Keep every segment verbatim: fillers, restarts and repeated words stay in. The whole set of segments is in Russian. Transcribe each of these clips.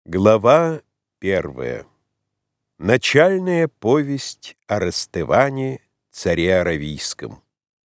Глава первая. Начальная повесть о расставании царе Аравийском.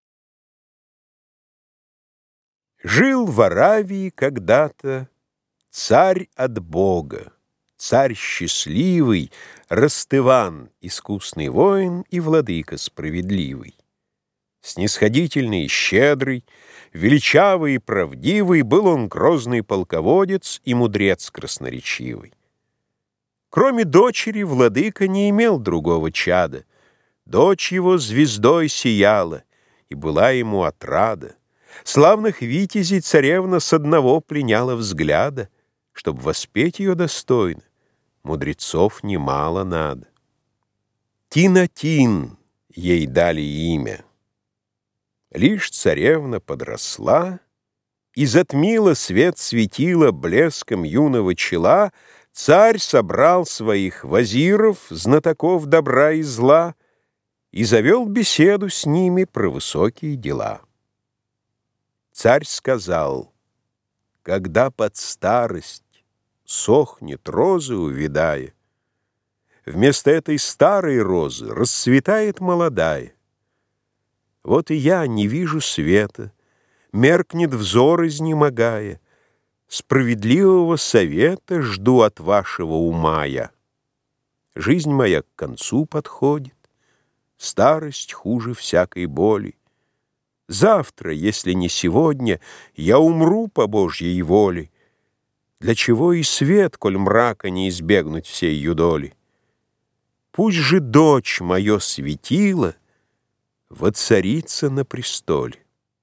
Жил в Аравии когда-то царь от Бога, царь счастливый, Растыван, искусный воин и владыка справедливый. Снисходительный и щедрый, величавый и правдивый, был он грозный полководец и мудрец красноречивый. Кроме дочери, владыка не имел другого чада. Дочь его звездой сияла, и была ему отрада. Славных витязей царевна с одного пленяла взгляда. Чтоб воспеть ее достойно, мудрецов немало надо. Тинатин ей дали имя. Лишь царевна подросла и затмила свет светила блеском юного чела, царь собрал своих вазиров, знатоков добра и зла, и завел беседу с ними про высокие дела. Царь сказал: когда под старость сохнет роза, увядая, вместо этой старой розы расцветает молодая. Вот и я не вижу света, меркнет взор, изнемогая. Справедливого совета жду от вашего ума я. Жизнь моя к концу подходит, старость хуже всякой боли. Завтра, если не сегодня, я умру по Божьей воле. Для чего и свет, коль мрака не избегнуть всей юдоли? Пусть же дочь мое светило воцарится на престоле.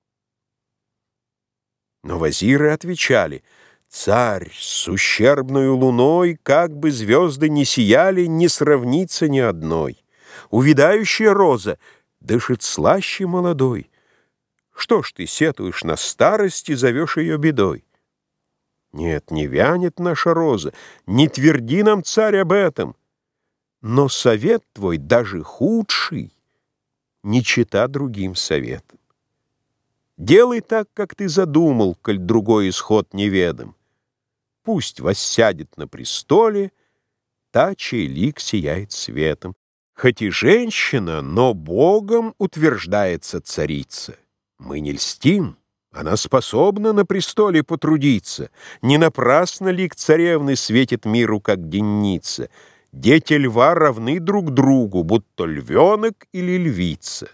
Но вазиры отвечали: царь, с ущербною луной, как бы звезды ни сияли, не сравнится ни одной. Увядающая роза дышит слаще молодой. Что ж ты сетуешь на старость и зовешь ее бедой? Нет, не вянет наша роза, не тверди нам, царь, об этом. Но совет твой, даже худший, не чета другим советам. Делай так, как ты задумал, коль другой исход неведом. Пусть воссядет на престоле та, чей лик сияет светом. Хоть и женщина, но Богом утверждается царица. Мы не льстим, она способна на престоле потрудиться. Не напрасно лик царевны светит миру, как денница. Дети льва равны друг другу, будто львенок или львица.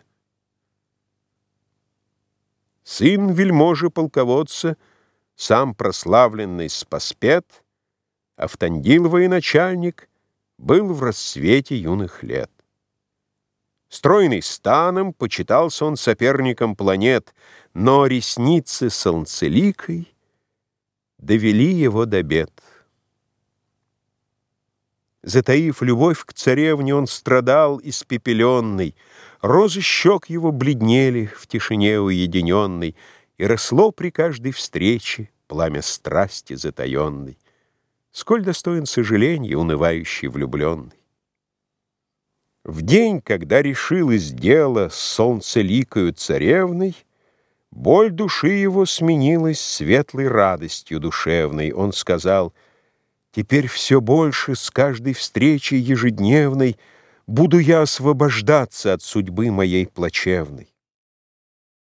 Сын вельможи-полководца, сам прославленный Спаспет, Автандил военачальник, был в расцвете юных лет. Стройный станом, почитался он соперником планет, но ресницы солнцеликой довели его до бед. Затаив любовь к царевне, он страдал испепеленный, розы щек его бледнели в тишине уединенной, и росло при каждой встрече пламя страсти затаенной. Сколь достоин сожаления унывающий влюбленный. В день, когда решилось дело с солнцеликою царевной, боль души его сменилась светлой радостью душевной. Он сказал: теперь все больше с каждой встречи ежедневной буду я освобождаться от судьбы моей плачевной.